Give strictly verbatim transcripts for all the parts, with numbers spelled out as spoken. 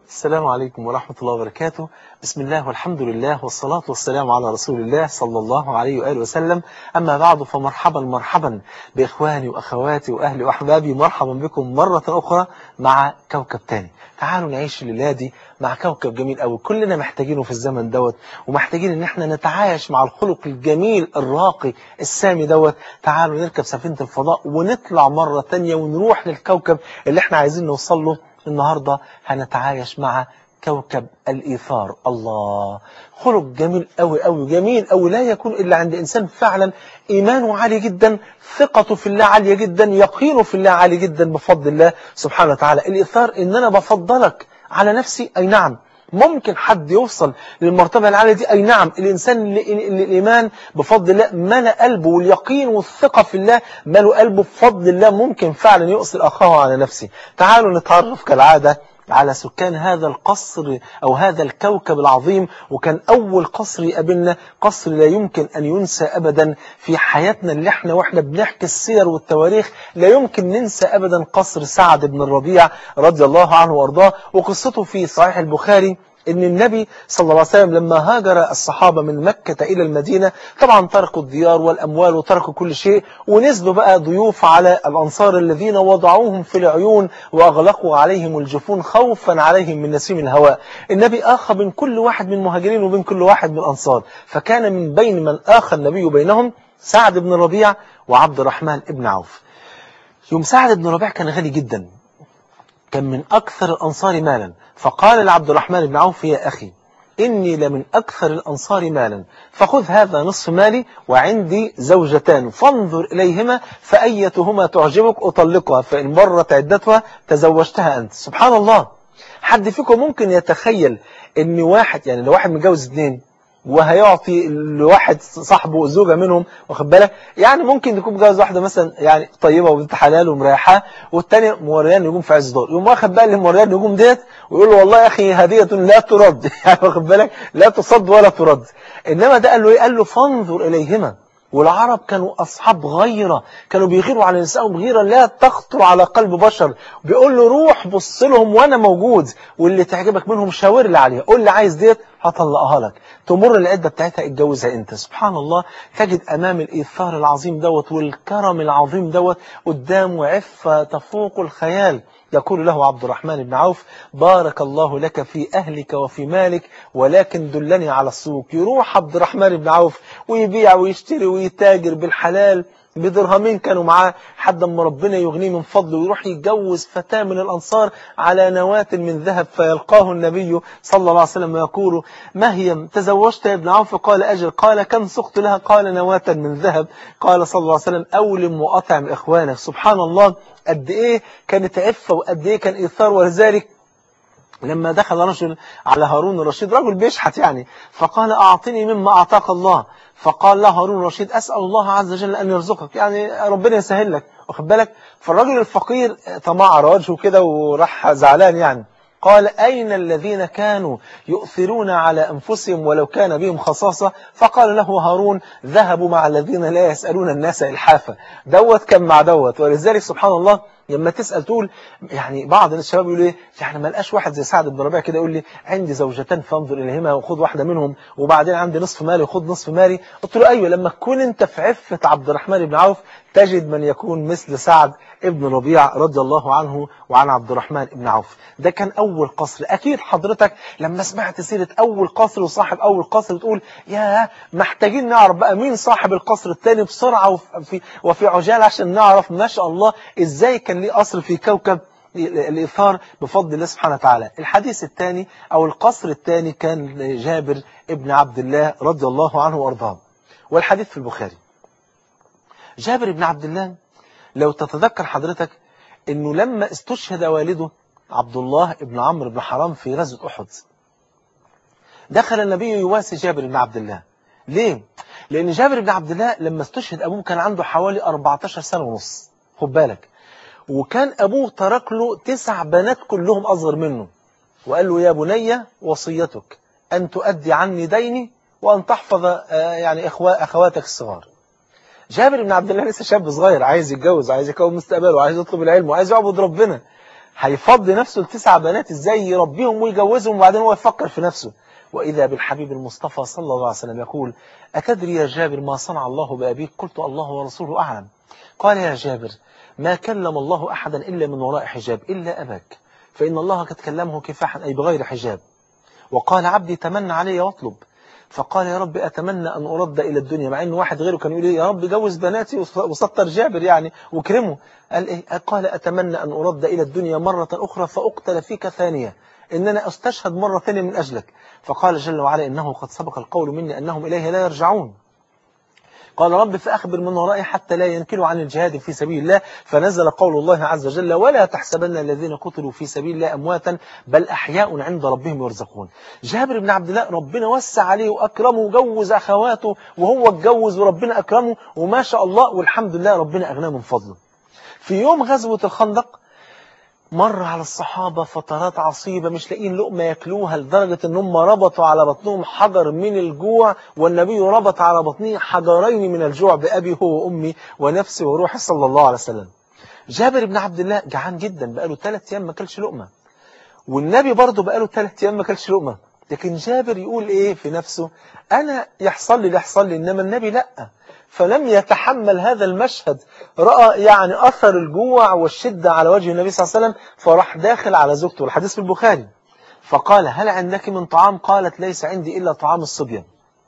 السلام عليكم ورحمة الله وبركاته. بسم الله والحمد لله والصلاة والسلام على رسول الله صلى الله عليه وآله وسلم. أما بعد، فمرحبا مرحبا بإخواني وأخواتي وأهلي وأحبابي، مرحبا بكم مرة أخرى مع كوكب تاني. تعالوا نعيش الليلة دي مع كوكب جميل أوي كلنا محتاجينه في الزمن دوت، ومحتاجين إن احنا نتعايش مع الخلق الجميل الراقي السامي دوت. تعالوا نركب سفينة الفضاء ونطلع مرة تانية ونروح للكوكب اللي احنا عايزين نوصل له. النهاردة هنتعايش مع كوكب الإيثار. الله، خلق جميل أوي أوي، جميل أوي، لا يكون إلا عند إنسان فعلا إيمانه عالي جدا، ثقته في الله عالية جدا، يقينه في الله عالي جدا بفضل الله سبحانه وتعالى. الإيثار إن أنا بفضلك على نفسي، أي نعم ممكن حد يوصل للمرتبة العالية دي، أي نعم. الإنسان اللي, اللي الإيمان بفضل الله ملأ قلبه، واليقين والثقة في الله ملأ قلبه بفضل الله، ممكن فعلا يؤثر أخاه على نفسه. تعالوا نتعرف كالعادة على سكان هذا القصر أو هذا الكوكب العظيم. وكان أول قصر يقابلنا قصر لا يمكن أن ينسى أبدا في حياتنا، اللي احنا واحنا بنحكي السير والتواريخ لا يمكن ننسى أبدا قصر سعد بن الربيع رضي الله عنه وأرضاه. وقصته في صحيح البخاري إن النبي صلى الله عليه وسلم لما هاجر الصحابة من مكة إلى المدينة، طبعا تركوا الديار والأموال وتركوا كل شيء، ونزلوا بقى ضيوف على الأنصار الذين وضعوهم في العيون وأغلقوا عليهم الجفون خوفا عليهم من نسيم الهواء. النبي آخى بين كل واحد من المهاجرين وبين كل واحد من الأنصار، فكان من بين من آخى النبي بينهم سعد بن الربيع وعبد الرحمن بن عوف. يوم سعد بن الربيع كان غني جدا، كان من أكثر الأنصار مالا، فقال لعبد الرحمن بن عوف: يا أخي إني لمن أكثر الأنصار مالا، فخذ هذا نصف مالي، وعندي زوجتان فانظر إليهما فأيتهما تعجبك أطلقها، فإن مرت عدتها تزوجتها أنت. سبحان الله، حد فيكم ممكن يتخيل إن واحد، يعني لو واحد متجوز اثنين وهيعطي لواحد صاحبه زوجة منهم، واخد بالك، يعني ممكن يكون متجوز واحدة مثلا يعني طيبة وبنت حلال ومريحاه، والثانيه موريان نجوم في عز دور، يقوم واخد بقى اللي موريان نجوم ديت ويقول له: والله يا أخي هدية لا ترد، يعني واخد بالك، لا تصد ولا ترد. إنما ده قال له إيه؟ قال له: فانظر إليهما. والعرب كانوا أصحاب غيرة، كانوا بيغيروا على نسائهم غيرة لا تخطر على قلب بشر. بيقول له: روح بص لهم وأنا موجود، واللي تعجبك منهم شاور لي عليها، قول لي عايز ديت هطلقها لك، تمر العدة بتاعتها اتجوزها انت. سبحان الله، تجد امام الايثار العظيم دوت والكرم العظيم دوت قدام عفة تفوق الخيال. يقول له عبد الرحمن بن عوف: بارك الله لك في أهلك وفي مالك، ولكن دلني على السوق. يروح عبد الرحمن بن عوف ويبيع ويشتري ويتاجر بالحلال بدرهمين كانوا معاه، حد ما ربنا يغنيه من فضله، ويروح يتجوز فتاة من الأنصار على نواة من ذهب. فيلقاه النبي صلى الله عليه وسلم ويقول: ما هي؟ تزوجت يا ابن عوف؟ قال: أجل. قال: كم سقت لها؟ قال: نواة من ذهب. قال صلى الله عليه وسلم: أولم وأطعم إخوانك. سبحان الله، قد إيه كانت عفة وقد إيه كان إيثار. ولذلك لما دخل رجل على هارون الرشيد، رجل بيشحت يعني، فقال: أعطني مما أعطاك الله. فقال له هارون الرشيد: أسأل الله عز وجل أن يرزقك، يعني ربنا يسهل لك، واخد بالك. فالرجل الفقير طمع وجهه كده وراح زعلان يعني. قال: أين الذين كانوا يؤثرون على أنفسهم ولو كان بهم خصاصة؟ فقال له هارون: ذهبوا مع الذين لا يسألون الناس إلحافا. دوت كان مع دوت. ولذلك سبحان الله، لما تسأل تقول، يعني بعض الشباب يقول ايه، يعني ما لقاش واحد زي سعد بن ربيع كده يقول لي: عندي زوجتان فانظر إليهما وخذ واحدة منهم، وبعدين عندي نصف مالي وخذ نصف مالي. قلت له: أيوة، لما تكون أنت في عفة عبد الرحمن بن عوف تجد من يكون مثل سعد ابن ربيع رضي الله عنه وعن عبد الرحمن بن عوف. ده كان أول قصر. أكيد حضرتك لما سمعت سيرة أول قصر وصاحب أول قصر تقول: يا محتاجين نعرف بقى مين صاحب القصر الثاني بسرعة وفي, وفي عجال، عشان نعرف ما شاء الله إزاي كان ليه قصر في كوكب الإيثار بفضل الله سبحانه وتعالى. الحديث الثاني أو القصر الثاني كان جابر ابن عبد الله رضي الله عنه وأرضاه، والحديث في البخاري. جابر بن عبد الله، لو تتذكر حضرتك أنه لما استشهد والده عبد الله بن عمرو بن حرام في غزوة أحد، دخل النبي يواسي جابر بن عبد الله. ليه؟ لأن جابر بن عبد الله لما استشهد أبوه كان عنده حوالي أربعة عشر سنة ونص، خد بالك، وكان أبوه ترك له تسع بنات كلهم أصغر منه، وقال له: يا بني وصيتك أن تؤدي عني ديني وأن تحفظ يعني أخواتك الصغار. جابر بن عبد الله لسه شاب صغير، عايز يتجوز، عايز يكون مستقبله، عايز يطلب العلم، وعايز يعبد ربنا. هيفضي نفسه لتسع بنات ازاي يربيهم ويجوزهم وبعدين هو يفكر في نفسه. وإذا بالحبيب المصطفى صلى الله عليه وسلم يقول: أتدري يا جابر ما صنع الله بأبيك؟ قلت: الله ورسوله أعلم. قال: يا جابر ما كلم الله أحدا إلا من وراء حجاب إلا أباك، فإن الله قد كلمه كفاحا أي بغير حجاب. وقال: عبدي تمنى علي واطلب. فقال: يا رب أتمنى أن أرد إلى الدنيا، مع أن واحد غيره كان يقول يا رب جوز بناتي وسطر جابر يعني وكرمه. قال إيه؟ قال: أتمنى أن أرد إلى الدنيا مرة أخرى فأقتل فيك ثانية، إن أنا أستشهد مرة ثانية من أجلك. فقال جل وعلا: إنه قد سبق القول مني أنهم إليه لا يرجعون. قال: رب فأخبر من ورائي حتى لا ينكلوا عن الجهاد في سبيل الله. فنزل قول الله عز وجل: ولا تحسبن الذين قتلوا في سبيل الله أمواتا بل أحياء عند ربهم يرزقون. جابر بن عبد الله ربنا وسع عليه وأكرمه وجوز أخواته وهو اتجوز وربنا أكرمه وما شاء الله والحمد لله ربنا أغناه من فضله. في يوم غزوة الخندق مر على الصحابة فترات عصيبة مش لاقيين لقمة ياكلوها، لدرجة ان هم ربطوا على بطنهم حجر من الجوع، والنبي ربط على بطنه حجرين من الجوع بأبي هو وأمي ونفسي وروحي صلى الله عليه وسلم. جابر بن عبد الله جعان جدا بقاله ثلاث أيام ما كلش لقمة، والنبي برضه بقاله ثلاث أيام ما كلش لقمة، لكن جابر يقول ايه في نفسه؟ أنا يحصل لي اللي يحصل لي، إنما النبي لأ. فلم يتحمل هذا المشهد، رأى يعني أثر الجوع والشدة على وجه النبي صلى الله عليه وسلم، فراح داخل على زوجته، والحديث في البخاري، فقال: هل عندك من طعام؟ قالت: ليس عندي إلا طعام الصبيان.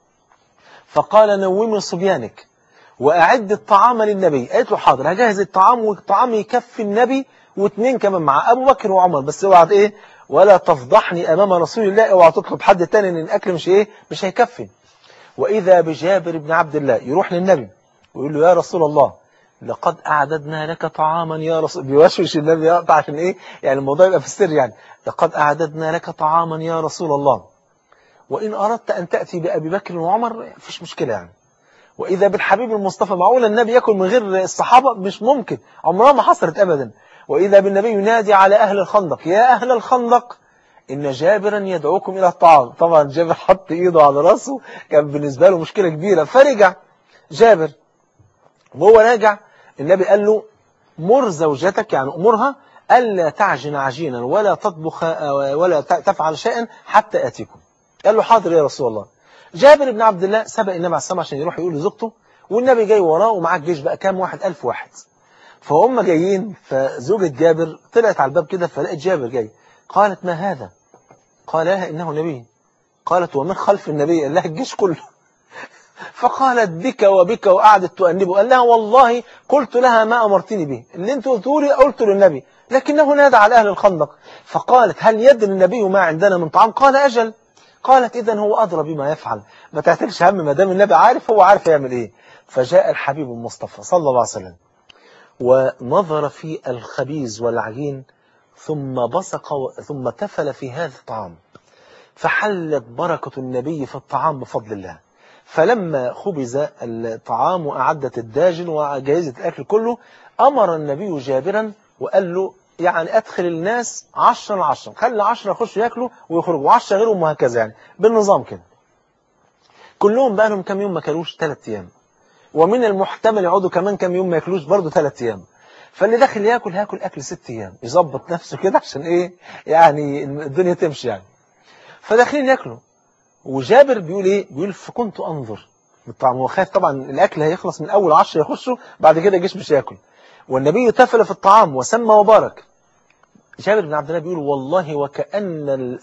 فقال: نومي صبيانك وأعد الطعام للنبي. قالت له: حاضر، هجهز الطعام، والطعام يكفي النبي واثنين كمان مع أبو بكر وعمر، بس اوعى ايه ولا تفضحني أمام رسول الله، اوعى تطلب حد تاني ان الأكل مش ايه مش هيكفي. وإذا بجابر بن عبد الله يروح للنبي ويقول له: يا رسول الله لقد أعددنا لك طعاما يا رسول، بيوشوش النبي يقطع عشان إيه يعني الموضوع يبقى في السر، يعني لقد أعددنا لك طعاما يا رسول الله، وإن أردت أن تأتي بأبي بكر وعمر فيش مشكلة يعني. وإذا بالحبيب المصطفى، معقول النبي يأكل من غير الصحابة؟ مش ممكن، عمرها ما حصلت أبدا. وإذا بالنبي ينادي على أهل الخندق: يا أهل الخندق إن جابرا يدعوكم إلى الطعام. طبعا جابر حط إيده على رأسه، كان بالنسبة له مشكلة كبيرة، فرجع جابر. وهو راجع النبي قال له: مر زوجتك، يعني أمرها ألا تعجن عجينا ولا تطبخ ولا تفعل شيئا حتى آتيكم. قال له: حاضر يا رسول الله. جابر بن عبد الله سبق النبي عليه السلام عشان يروح يقول لزوجته، والنبي جاي وراه ومعاه الجيش بقى كام واحد؟ ألف واحد. فهم جايين، فزوجة جابر طلعت على الباب كده فلقت جابر جاي، قالت: ما هذا؟ قال لها: إنه نبي. قالت: ومن خلف النبي؟ قال لها: الجيش كله. فقالت: بك وبك، وقعدت تؤنبه. قال لها: والله قلت لها ما أمرتني به، اللي انت قلته لي قلت للنبي، لكنه نادى على أهل الخندق. فقالت: هل يدري النبي ما عندنا من طعام؟ قال: أجل. قالت: إذن هو أدرى بما يفعل، ما تعتلش هم، ما دام النبي عارف هو عارف يعمل إيه. فجاء الحبيب المصطفى صلى الله عليه وسلم ونظر في الخبيز والعجين، ثم بصق ثم تفل في هذا الطعام، فحلت بركة النبي في الطعام بفضل الله. فلما خبز الطعام وأعدت الداجن وجهزت الأكل كله، أمر النبي جابرا وقال له: يعني أدخل الناس عشرا عشرا، خلي عشرة يخشوا يأكلوا ويخرجوا، وعشرة غيرهم، وهكذا يعني بالنظام كده. كلهم بقى لهم كم يوم ما كلوش؟ ثلاث أيام، ومن المحتمل يقعدوا كمان كم يوم ما ياكلوش برضه ثلاث أيام. فاللي داخل ياكل هاكل أكل ست أيام، يظبط نفسه كده عشان إيه يعني الدنيا تمشي يعني. فداخلين ياكلوا، وجابر بيقول إيه؟ بيقول: فكنت أنظر بالطعام، هو خايف طبعا الأكل هيخلص من أول عشرة يخشوا، بعد كده الجيش مش ياكل، والنبي تفل في الطعام وسمى وبارك. جابر بن عبد الله بيقول: والله وكأن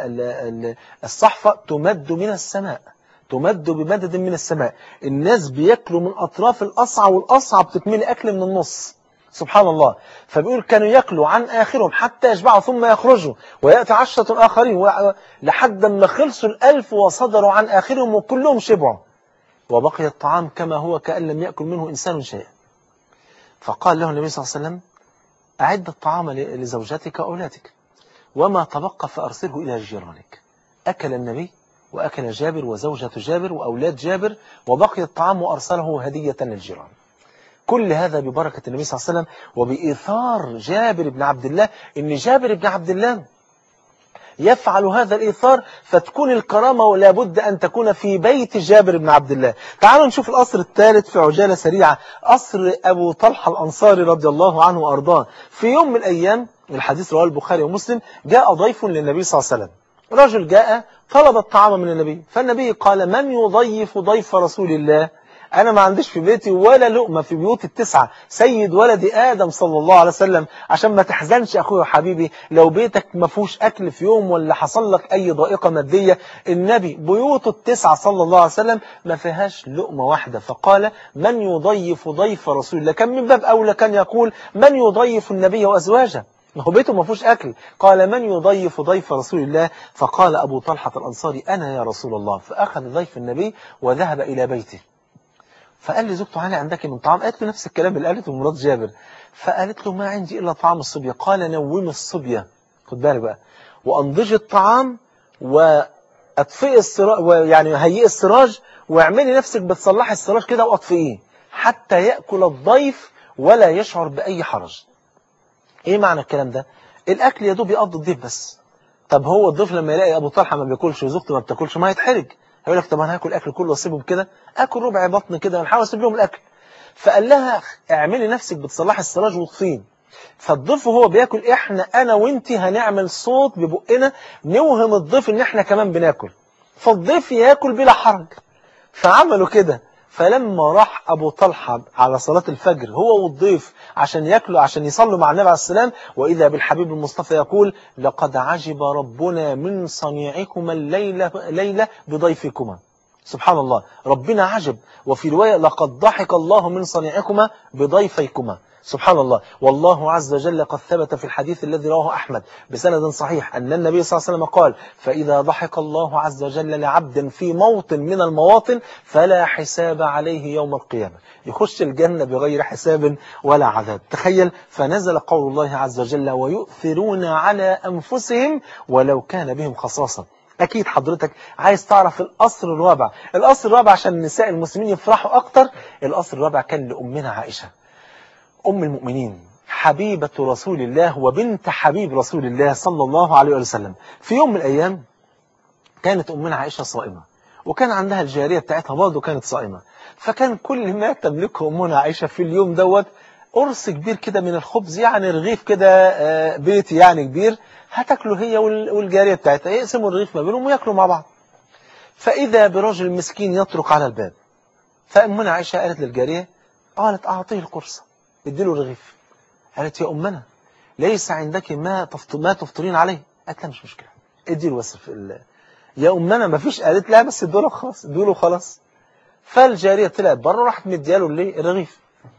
الصحفة تمد من السماء، تمد بمدد من السماء، الناس بياكلوا من أطراف الأصعى، والأصعى بتكمل أكل من النص، سبحان الله. فبيقول: كانوا ياكلوا عن آخرهم حتى يشبعوا ثم يخرجوا، ويأتي عشرة آخرين لحد ما خلصوا الألف وصدروا عن آخرهم وكلهم شبعوا، وبقي الطعام كما هو كأن لم يأكل منه إنسان شيئا. فقال له النبي صلى الله عليه وسلم: أعد الطعام لزوجتك وأولادك، وما تبقى فأرسله إلى جيرانك. أكل النبي وأكل جابر وزوجة جابر وأولاد جابر، وبقي الطعام وأرسله هدية للجيران. كل هذا ببركة النبي صلى الله عليه وسلم وبإيثار جابر بن عبد الله، إن جابر بن عبد الله يفعل هذا الإيثار، فتكون الكرامة ولا بد أن تكون في بيت جابر بن عبد الله. تعالوا نشوف القصر الثالث في عجالة سريعة، قصر أبو طلحة الأنصاري رضي الله عنه وأرضاه. في يوم من الأيام الحديث رواه البخاري ومسلم، جاء ضيف للنبي صلى الله عليه وسلم، رجل جاء طلب الطعام من النبي، فالنبي قال من يضيف ضيف رسول الله؟ أنا ما عنديش في بيتي ولا لقمة في بيوت التسعة سيد ولد آدم صلى الله عليه وسلم، عشان ما تحزنش أخوي وحبيبي لو بيتك ما فيهوش أكل في يوم ولا حصل لك أي ضائقة مادية. النبي بيوته التسعة صلى الله عليه وسلم ما فيهاش لقمة واحدة، فقال من يضيف ضيف رسول الله؟ كان من باب أولى كان يقول من يضيف النبي وأزواجه، ما هو بيته ما فيهوش أكل. قال من يضيف ضيف رسول الله؟ فقال أبو طلحة الأنصاري أنا يا رسول الله. فأخذ ضيف النبي وذهب إلى بيته، فقال لي زوجته هل عندك من طعام؟ قالت له نفس الكلام اللي قالته مرات جابر، فقالت له ما عندي إلا طعام الصبية. قال نوم الصبية، خد بالك بقى، وأنضج الطعام وأطفئ السراج، ويعني هيئ السراج واعملي نفسك بتصلحي السراج كده وأطفئيه حتى يأكل الضيف ولا يشعر بأي حرج. إيه معنى الكلام ده؟ الأكل يا دوب يقضي الضيف بس. طب هو الضيف لما يلاقي أبو طلحة ما بياكلش وزوجته ما بتاكلش ما هيتحرج، هيقول لك طب انا هاكل اكل كله واسيبهم كده؟ اكل ربع بطن كده ونحاول اسيب لهم الاكل. فقال لها اعملي نفسك بتصلحي السراج وطفين، فالضيف وهو بياكل احنا انا وانتي هنعمل صوت ببقنا نوهم الضيف ان احنا كمان بناكل، فالضيف ياكل بلا حرج. فعملوا كده. فلما راح أبو طلحة على صلاة الفجر هو والضيف عشان يأكلوا عشان يصلوا مع النبي عليه السلام، وإذا بالحبيب المصطفى يقول لقد عجب ربنا من صنيعكما الليلة ليلة بضيفكما. سبحان الله، ربنا عجب. وفي رواية لقد ضحك الله من صنيعكما بضيفيكما. سبحان الله. والله عز وجل قد ثبت في الحديث الذي رواه أحمد بسند صحيح أن النبي صلى الله عليه وسلم قال فإذا ضحك الله عز وجل لعبد في موطن من المواطن فلا حساب عليه يوم القيامة، يخش الجنة بغير حساب ولا عذاب. تخيل، فنزل قول الله عز وجل ويؤثرون على أنفسهم ولو كان بهم خصاصة. أكيد حضرتك عايز تعرف الأصل الرابع. الأصل الرابع عشان النساء المسلمين يفرحوا أكتر، الأصل الرابع كان لأمنا عائشة أم المؤمنين حبيبة رسول الله وبنت حبيب رسول الله صلى الله عليه وسلم. في يوم من الأيام كانت أمنا عائشة صائمة، وكان عندها الجارية بتاعتها برضه كانت صائمة، فكان كل ما تملكه أمنا عائشة في اليوم دوت قرص كبير كده من الخبز، يعني رغيف كده بيتي يعني كبير، هتاكله هي والجارية بتاعتها، يقسموا الرغيف ما بينهم وياكلوا مع بعض. فإذا برجل مسكين يطرق على الباب، فأمنا عائشة قالت للجارية، قالت أعطيه القرصة، اديله الرغيف. قالت يا أمنا ليس عندك ما ما تفطرين عليه. قالت لا مش مشكلة اديله بس في ال... يا أمنا ما فيش. قالت لا بس اديله خلاص اديله خلاص. فالجارية طلعت بره راحت مدياله الايه الرغيف،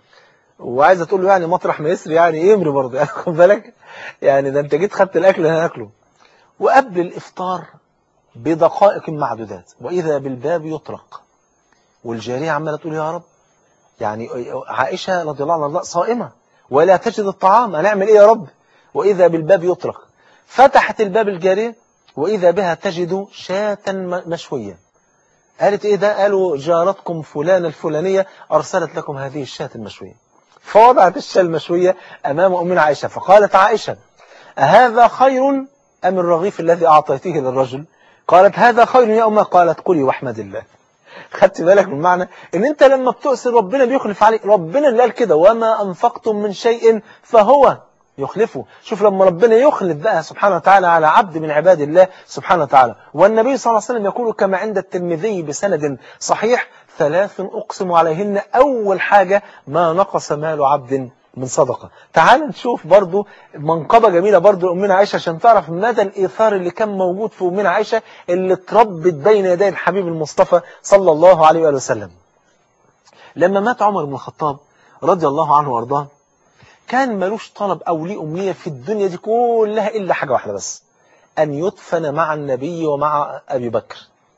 وعايزه تقول له يعني مطرح ما يسري يعني يمري برضه، يعني خد بالك يعني ده انت جيت خدت الاكل انا هاكله. وقبل الافطار بدقائق معدودات واذا بالباب يطرق، والجارية عماله تقول يا رب، يعني عائشة رضي الله عنها صائمة ولا تجد الطعام، هنعمل ايه يا رب؟ واذا بالباب يطرق، فتحت الباب الجارية واذا بها تجد شاة مشوية. قالت ايه ده؟ قالوا جارتكم فلانة الفلانية ارسلت لكم هذه الشاة المشوية. فوضعت الشاة المشوية امام امنا عائشة، فقالت عائشة أهذا خير ام الرغيف الذي اعطيته للرجل؟ قالت هذا خير يا أمه. قالت قولي واحمد الله. خدت بالك من معنى ان انت لما بتؤثر ربنا بيخلف عليك. ربنا اللي قال كده وما انفقتم من شيء فهو يخلفه. شوف لما ربنا يخلف بقى سبحانه وتعالى على عبد من عباد الله سبحانه وتعالى. والنبي صلى الله عليه وسلم يقول كما عند الترمذي بسند صحيح ثلاث أقسم عليهن، أول حاجة ما نقص مال عبد من صدقة. تعال نشوف برضو منقبة جميلة برضو لأمنا عائشة عشان تعرف مدى الإيثار اللي كان موجود في أمنا عائشة اللي اتربت بين يدي الحبيب المصطفى صلى الله عليه وآله وسلم. لما مات عمر بن الخطاب رضي الله عنه وارضاه كان ملوش طلب أو ليه أمنية في الدنيا دي كلها إلا حاجة واحدة بس، أن يدفن مع النبي ومع أبي بكر.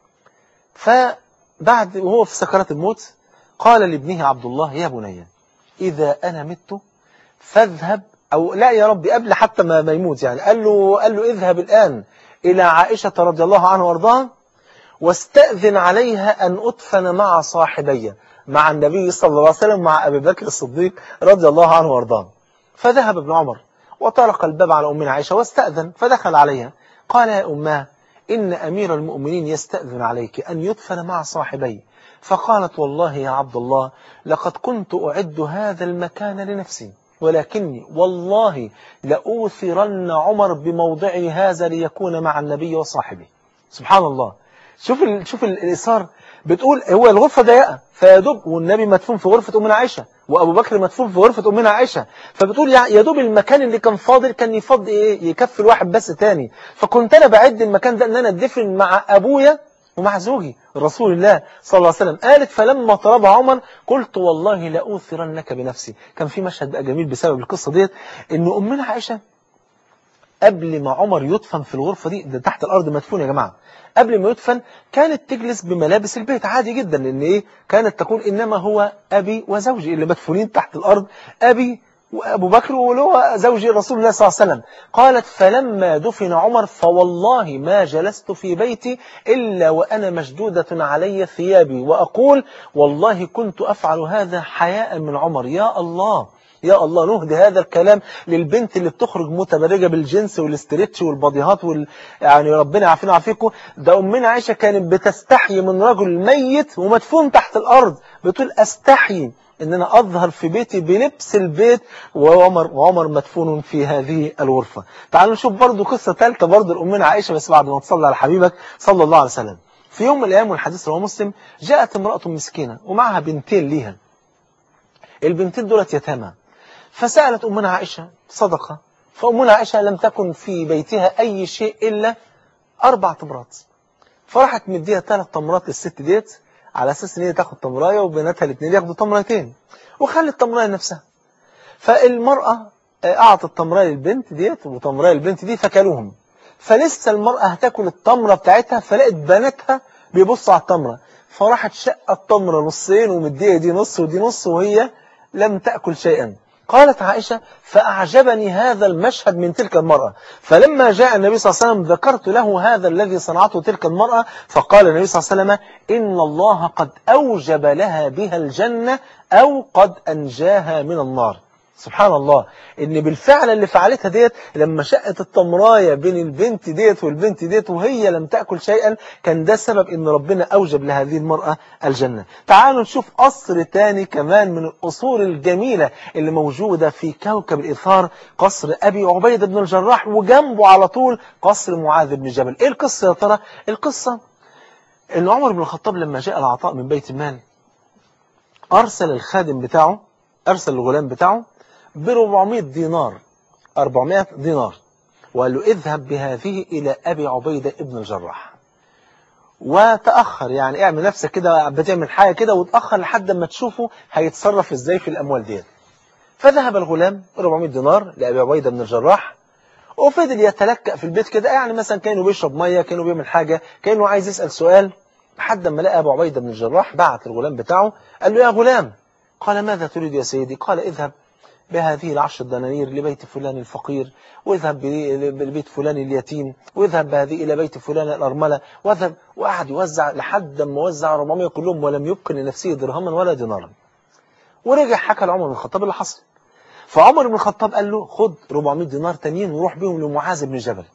فبعد وهو في سكرات الموت قال لابنه عبد الله يا بني إذا أنا مت فاذهب، أو لا يا ربي قبل حتى ما يموت يعني، قال له, قال له اذهب الآن إلى عائشة رضي الله عنها وارضاها واستأذن عليها أن أدفن مع صاحبي، مع النبي صلى الله عليه وسلم مع أبي بكر الصديق رضي الله عنه وارضاه. فذهب ابن عمر وطرق الباب على أمنا عائشة واستأذن، فدخل عليها قال يا أماه إن أمير المؤمنين يستأذن عليك أن يدفن مع صاحبي. فقالت والله يا عبد الله لقد كنت أعد هذا المكان لنفسي ولكني والله لأوثرن عمر بموضعي هذا ليكون مع النبي وصاحبه. سبحان الله. شوف ال... شوف ال... الإصرار. بتقول هو الغرفة ضيقة فيدوب، والنبي مدفون في غرفة أمنا عائشة، وأبو بكر مدفون في غرفة أمنا عائشة، فبتقول يا دوب المكان اللي كان فاضل كان يفضي إيه يكفي الواحد بس تاني. فكنت أنا بعد المكان ده إن أنا أدفن مع أبويا ومع زوجي رسول الله صلى الله عليه وسلم. قالت فلما طلبها عمر قلت والله لأوثرنك بنفسي. كان في مشهد بقى جميل بسبب القصة ديت، إن أمنا عائشة قبل ما عمر يدفن في الغرفة دي، ده تحت الأرض مدفون يا جماعة، قبل ما يدفن كانت تجلس بملابس البيت عادي جدا، لأن إيه كانت تقول إنما هو أبي وزوجي اللي مدفونين تحت الأرض، أبي وأبو بكر وهو زوجي رسول الله صلى الله عليه وسلم. قالت فلما دفن عمر فوالله ما جلست في بيتي إلا وأنا مشدودة علي ثيابي وأقول والله كنت أفعل هذا حياء من عمر. يا الله يا الله، نهدي هذا الكلام للبنت اللي بتخرج متبرجة بالجنس والاستريتش والباديهات وال... يعني ربنا يعافينا ويعافيكم. ده أمنا عائشة كانت بتستحي من رجل ميت ومدفون تحت الأرض، بتقول أستحي إن أنا أظهر في بيتي بلبس البيت وعمر وعمر مدفون في هذه الغرفة. تعالوا نشوف برضو قصة ثالثة برضو لأمنا عائشة، بس بعد ما تصلي على حبيبك صلى الله عليه وسلم. في يوم من الأيام والحديث رواه مسلم، جاءت امرأة مسكينة ومعها بنتين ليها، البنتين دولت يتامى، فسألت أمنا عائشة صدقة، فأمنا عائشة لم تكن في بيتها أي شيء إلا أربع تمرات، فرحت مديها ثلاث تمرات للست ديت على أساس إن هي تاخد تمراية وبناتها الاثنين ياخدوا تمرتين، وخلت تمراية لنفسها. فالمرأة أعطت تمراية للبنت ديت وتمراية للبنت دي فكلوهم، فلسه المرأة هتاكل التمرة بتاعتها فلقت بناتها بيبصوا على التمرة، فراحت شقت التمرة نصين ومديها دي نص ودي نص وهي لم تأكل شيئا. قالت عائشة فأعجبني هذا المشهد من تلك المرأة، فلما جاء النبي صلى الله عليه وسلم ذكرت له هذا الذي صنعته تلك المرأة، فقال النبي صلى الله عليه وسلم إن الله قد أوجب لها بها الجنة أو قد أنجاها من النار. سبحان الله، ان بالفعل اللي فعلتها ديت لما شقت التمراية بين البنت ديت والبنت ديت وهي لم تأكل شيئا، كان ده سبب ان ربنا اوجب لهذه المرأة الجنة. تعالوا نشوف قصر تاني كمان من القصور الجميلة اللي موجودة في كوكب الإثار، قصر أبي عبيدة بن الجراح، وجنبه على طول قصر معاذ بن جبل. ايه القصة يا ترى؟ القصة ان عمر بن الخطاب لما جاء العطاء من بيت المال ارسل الخادم بتاعه، ارسل الغلام بتاعه ب أربعمائة دينار، أربعمائة دينار، وقال له اذهب بهذه إلى أبي عبيدة ابن الجراح وتأخر، يعني اعمل نفسك كده بتعمل حاجة كده وتأخر لحد ما تشوفه هيتصرف ازاي في الأموال ديت. فذهب الغلام أربعمائة دينار لأبي عبيدة بن الجراح، وفضل يتلكأ في البيت كده، يعني مثلا كانوا بيشرب مية، كانوا بيعمل حاجة، كانوا عايز يسأل سؤال، لحد ما لقى أبو عبيدة بن الجراح بعت الغلام بتاعه قال له يا غلام. قال ماذا تريد يا سيدي؟ قال اذهب بهذه العشر دنانير لبيت فلان الفقير، واذهب لبيت فلان اليتيم، واذهب بهذه إلى بيت فلان الأرملة، واذهب. وقعد يوزع لحد ما وزع أربعمائة كلهم ولم يبق لنفسه درهما ولا دينارا. ورجع حكى لعمر بن الخطاب اللي حصل، فعمر بن الخطاب قال له خد أربعمائة دينار تانيين وروح بهم لمعاذ بن جبل،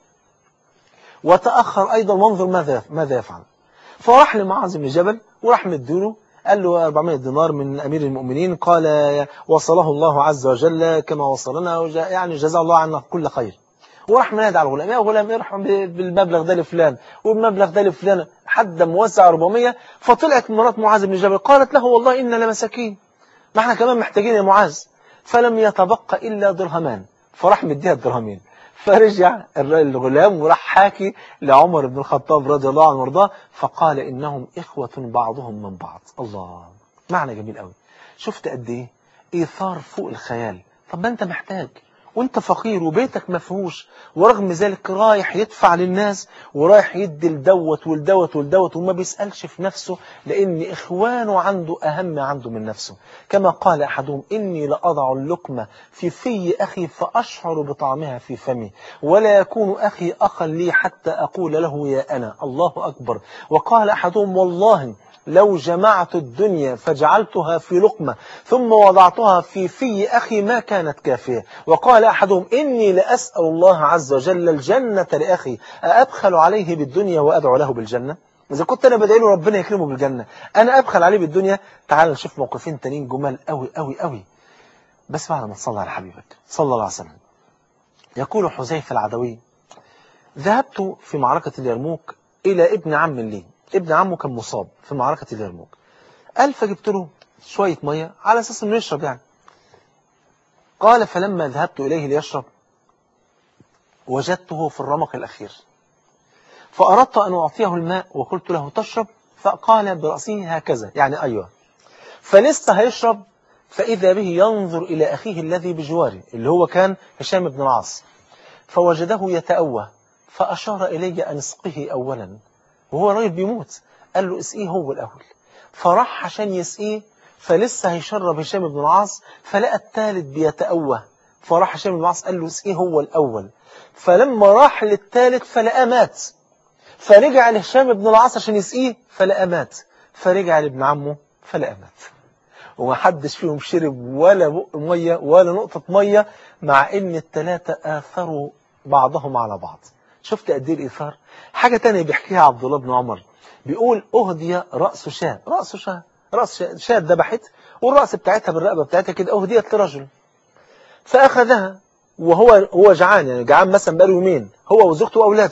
وتأخر أيضا وانظر ماذا ماذا يفعل. فراح لمعاذ بن جبل وراح مديله، قال له أربعمائة دينار من أمير المؤمنين، قال وصله الله عز وجل كما وصلنا، يعني جزاه الله عنا كل خير. وراح منادى على الغلام يا غلام ارحم بالمبلغ ده لفلان والمبلغ ده لفلان، حد موزع أربعمائة. فطلعت مرات معاذ بن جبل قالت له والله إنا لمساكين، ما احنا كمان محتاجين يا معاذ. فلم يتبقى إلا درهمان، فراح مديها الدرهمين. فرجع الغلام وراح حاكي لعمر بن الخطاب رضي الله عنه وارضاه، فقال إنهم إخوة بعضهم من بعض. الله، معنى جميل قوي. شفت قد إيه إيثار فوق الخيال. طب ما أنت محتاج وأنت فقير وبيتك مفهوش، ورغم ذلك رايح يدفع للناس ورايح يدي لدوت والدوت والدوت وما بيسألش في نفسه، لأن إخوانه عنده أهم عنده من نفسه. كما قال أحدهم إني لأضع اللقمة في في أخي فأشعر بطعمها في فمي، ولا يكون أخي أخا لي حتى أقول له يا أنا. الله أكبر. وقال أحدهم والله لو جمعت الدنيا فجعلتها في لقمة ثم وضعتها في في أخي ما كانت كافية. وقال أحدهم إني لأسأل الله عز وجل الجنة لأخي أأبخل عليه بالدنيا وأدعو له بالجنة؟ إذا كنت أنا بدعي له ربنا يكرمه بالجنة، أنا أبخل عليه بالدنيا؟ تعال نشوف موقفين تانيين جمال أوي أوي أوي. بس بعد ما تصلى على حبيبك صلى الله عليه وسلم. يقول حذيفة العدوي: ذهبت في معركة اليرموك إلى ابن عم لي، ابن عمه كان مصاب في معركة اليرموك، قال فجبت له شوية مية على أساس أنه يشرب يعني. قال: فلما ذهبت إليه ليشرب وجدته في الرمق الأخير، فأردت أن أعطيه الماء وقلت له تشرب، فقال برأسه هكذا يعني أيوة. فلسه هيشرب فإذا به ينظر إلى أخيه الذي بجواره اللي هو كان هشام بن العاص، فوجده يتأوه فأشار إلي أن اسقه أولا، وهو راجل بيموت، قال له اسقيه هو الأول. فراح عشان يسقيه، فلسه هيشرب هشام بن العاص، فلقى الثالث بيتأوه، فراح هشام بن العاص قال له اسقيه هو الأول. فلما راح للثالث فلقى مات، فرجع لهشام بن العاص عشان يسقيه فلقى مات، فرجع لابن عمه فلقى مات. وما حدش فيهم شرب ولا بق مية ولا نقطة مية، مع ان الثلاثة آثروا بعضهم على بعض. شفت قد ايه الإيثار؟ حاجة تانية بيحكيها عبد الله بن عمر، بيقول أهدي رأس شاة، رأس شاة رأس شاة ذبحت، والرأس بتاعتها بالرقبة بتاعتها كده أهديت لرجل، فأخذها وهو هو جعان، يعني جعان مثلا بقاله يومين هو وزوجته وأولاده،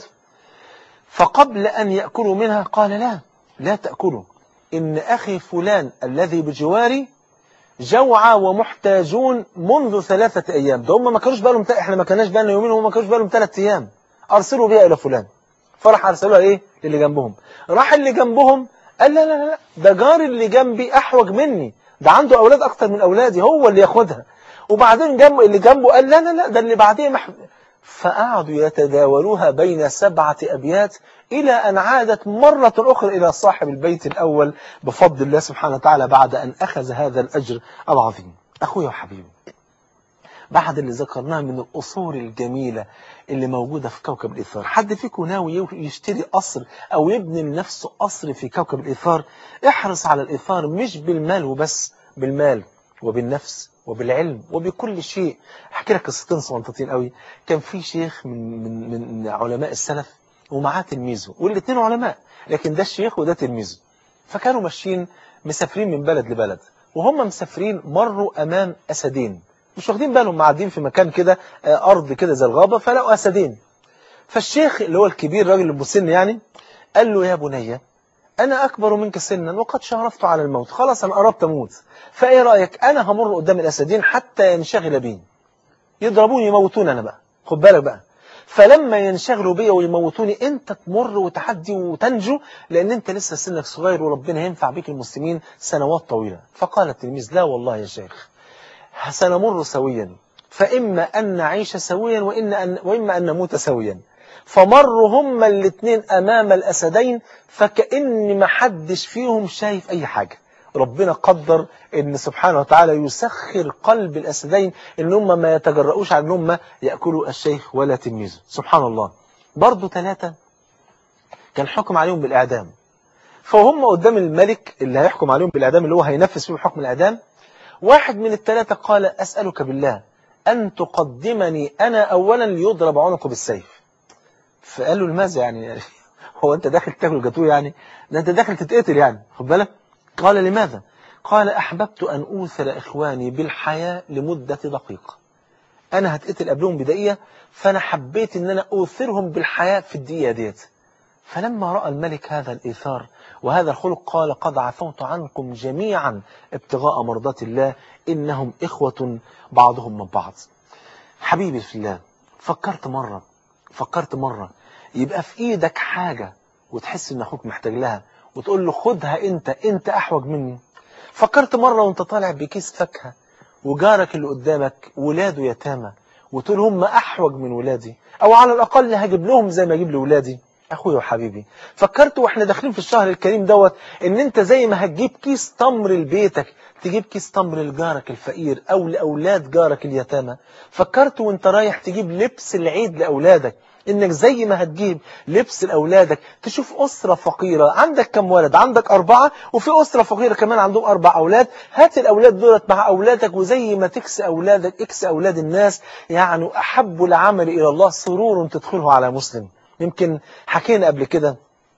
فقبل أن يأكلوا منها قال لا لا تأكلوا، إن أخي فلان الذي بجواري جوعى ومحتاجون منذ ثلاثة أيام، ده هم ما كانوش بقالهم ت... احنا ما كناش بقالنا يومين وهم ما كانوش بقالهم ثلاثة أيام، أرسلوا بها إلى فلان. فراح أرسلوها إيه للي جنبهم، راح اللي جنبهم قال لا لا لا ده جاري اللي جنبي أحوج مني، ده عنده أولاد أكتر من أولادي، هو اللي ياخدها. وبعدين جنبه اللي جنبه قال لا لا لا ده اللي بعديه مح... فقعدوا يتداولوها بين سبعة أبيات إلى أن عادت مرة أخرى إلى صاحب البيت الأول بفضل الله سبحانه وتعالى بعد أن أخذ هذا الأجر العظيم. أخويا وحبيبي، بعد اللي ذكرناه من الأصول الجميلة اللي موجودة في كوكب الإيثار، حد فيكم ناوي يشتري قصر أو يبني لنفسه قصر في كوكب الإيثار؟ احرص على الإيثار مش بالمال وبس، بالمال وبالنفس وبالعلم وبكل شيء. احكي لك قصتين صغنطتين قوي. كان في شيخ من من من علماء السلف ومعاه تلميذه، والاثنين علماء لكن ده الشيخ وده تلميذه، فكانوا ماشيين مسافرين من بلد لبلد، وهم مسافرين مروا امام اسدين، مش واخدين بالهم، معدين في مكان كده ارض كده زي الغابه، فلقوا اسدين. فالشيخ اللي هو الكبير راجل المسن يعني قال له يا بني أنا أكبر منك سنا وقد شرفت على الموت، خلاص أنا قربت أموت، فإيه رأيك أنا همر قدام الأسدين حتى ينشغل بي، يضربوني يموتوني أنا بقى، خد بالك بقى، فلما ينشغلوا بي ويموتوني أنت تمر وتحدي وتنجو، لأن أنت لسه سنك صغير وربنا ينفع بك المسلمين سنوات طويلة. فقال التلميذ لا والله يا شيخ سنمر سويا، فإما أن نعيش سويا وإن أن وإما أن نموت سويا. فمروا هما الاثنين أمام الأسدين فكأن ما حدش فيهم شايف أي حاجة. ربنا قدر إن سبحانه وتعالى يسخر قلب الأسدين إن هم ما يتجرؤوش عن هم يأكلوا الشيخ ولا تلميذه. سبحان الله. برضو ثلاثة كان حكم عليهم بالإعدام، فهم قدام الملك اللي هيحكم عليهم بالإعدام اللي هو هينفذ فيهم حكم الإعدام، واحد من الثلاثة قال أسألك بالله أن تقدمني أنا أولا ليضرب عنقه بالسيف. فقال له لماذا يعني هو أنت داخل تاكل جاتوه يعني، ده أنت داخل تتقتل يعني، خد بالك. قال لماذا؟ قال أحببت أن أوثر إخواني بالحياة لمدة دقيقة، أنا هتقتل قبلهم بدقيقة، فأنا حبيت أن أنا أوثرهم بالحياة في الدقيقة ديت. فلما رأى الملك هذا الإيثار وهذا الخلق قال قد عفوت عنكم جميعا ابتغاء مرضات الله إنهم إخوة بعضهم من بعض. حبيبي في الله، فكرت مرة فكرت مرة يبقى في إيدك حاجة وتحس إن أخوك محتاج لها وتقول له خدها أنت أنت أحوج مني. فكرت مرة وأنت طالع بكيس فاكهة وجارك اللي قدامك ولاده يتامى وتقول هم أحوج من ولادي، أو على الأقل هجيب لهم زي ما أجيب لولادي. أخويا وحبيبي، فكرت وإحنا داخلين في الشهر الكريم دوت إن أنت زي ما هتجيب كيس تمر لبيتك تجيب كيس تمر لجارك الفقير أو لأولاد جارك اليتامى. فكرت وإنت رايح تجيب لبس العيد لأولادك إنك زي ما هتجيب لبس لأولادك تشوف أسرة فقيرة عندك كم ولد، عندك أربعة، وفي أسرة فقيرة كمان عندهم أربع أولاد، هات الأولاد دولت مع أولادك وزي ما تكسي أولادك اكسي أولاد الناس. يعني أحب العمل إلى الله سرور تدخله على مسلم. يمكن حكينا قبل كده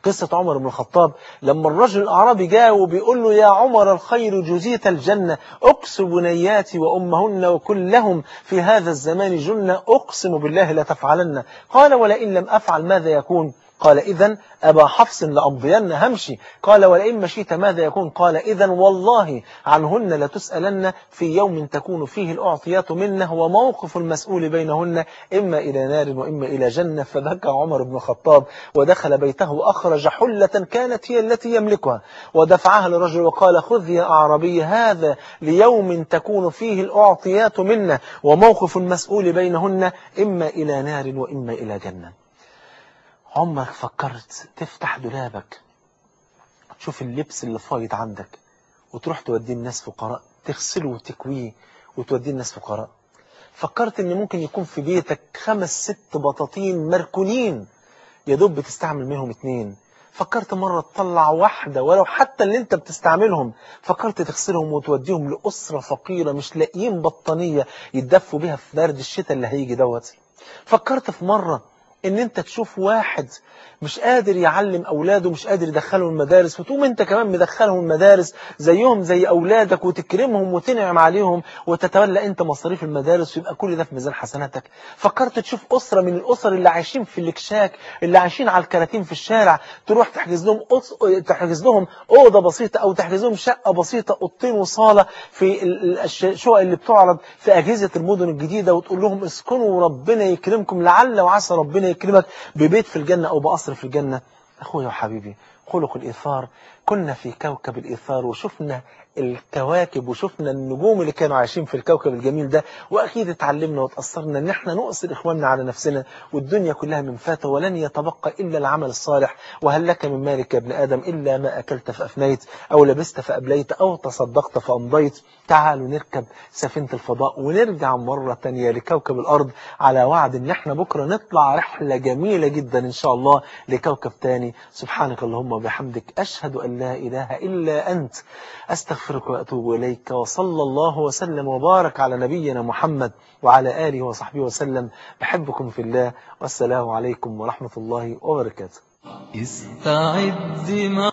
قصة عمر بن الخطاب لما الرجل الأعرابي جاء وبيقول له يا عمر الخير جزيت الجنة، أكس بنياتي وأمهن وكلهم في هذا الزمان جنة، أقسم بالله لا تفعلن. قال ولئن لم أفعل ماذا يكون؟ قال إذن أبا حفص لأمضين همشي. قال ولئن مشيت ماذا يكون؟ قال إذن والله عنهن لتسألن في يوم تكون فيه الأعطيات منه وموقف المسؤول بينهن إما إلى نار وإما إلى جنة. فبكى عمر بن الخطاب ودخل بيته وأخرج حلة كانت هي التي يملكها ودفعها لرجل وقال خذ يا أعرابي هذا ليوم تكون فيه الأعطيات منه وموقف المسؤول بينهن إما إلى نار وإما إلى جنة. عمرك فكرت تفتح دولابك تشوف اللبس اللي فايض عندك وتروح توديه الناس فقراء، تغسله وتكويه وتوديه الناس فقراء؟ فكرت ان ممكن يكون في بيتك خمس ست بطاطين مركونين يا دوب بتستعمل منهم اتنين؟ فكرت مرة تطلع واحدة ولو حتى اللي انت بتستعملهم، فكرت تغسلهم وتوديهم لأسرة فقيرة مش لاقيين بطانية يتدفوا بيها في برد الشتاء اللي هيجي دوت؟ فكرت في مرة ان انت تشوف واحد مش قادر يعلم اولاده، مش قادر يدخلهم المدارس، وتقوم انت كمان مدخلهم المدارس زيهم زي اولادك وتكرمهم وتنعم عليهم وتتولى انت مصاريف المدارس ويبقى كل ده في ميزان حسناتك؟ فكرت تشوف اسره من الاسر اللي عايشين في الاكشاك، اللي عايشين على الكراتين في الشارع، تروح تحجز لهم أص... تحجز لهم اوضه بسيطه او تحجز لهم شقه بسيطه، اوضتين وصاله في الشقق اللي بتعرض في اجهزه المدن الجديده، وتقول لهم اسكنوا وربنا يكرمكم، لعل وعسى ربنا يكرمك ببيت في الجنه او بقصر في الجنة. أخويا وحبيبي، خلق الإيثار. كنا في كوكب الإيثار وشفنا الكواكب وشفنا النجوم اللي كانوا عايشين في الكوكب الجميل ده، وأكيد اتعلمنا وتأثرنا ان احنا نؤثر إخواننا على نفسنا، والدنيا كلها من فات ولن يتبقى إلا العمل الصالح. وهل لك من مالك يا ابن آدم إلا ما أكلت فأفنيت أو لبست فأبليت أو تصدقت فأمضيت. تعالوا نركب سفينة الفضاء ونرجع مرة تانية لكوكب الأرض على وعد ان احنا بكرة نطلع رحلة جميلة جدا إن شاء الله لكوكب تاني. سبحانك اللهم وبحمدك، أشهد أن لا إله إلا أنت، أستغفرك وأتوب إليك. وصلى الله وسلم وبارك على نبينا محمد وعلى آله وصحبه وسلم. بحبكم في الله، والسلام عليكم ورحمة الله وبركاته. استعد